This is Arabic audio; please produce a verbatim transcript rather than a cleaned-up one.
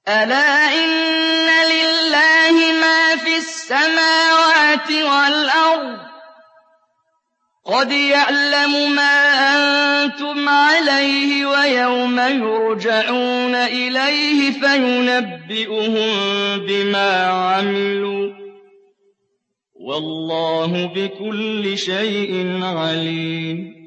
أَلَا إِنَّ لِلَّهِ مَا فِي السَّمَاوَاتِ وَالْأَرْضِ ۚ قَدْ يَعْلَمُ مَا أَنتُمْ عَلَيْهِ وَيَوْمَ يُرْجَعُونَ إِلَيْهِ فَيُنَبِّئُهُم بِمَا عَمِلُوا ۗ وَاللَّهُ بِكُلِّ شَيْءٍ عَلِيمٌ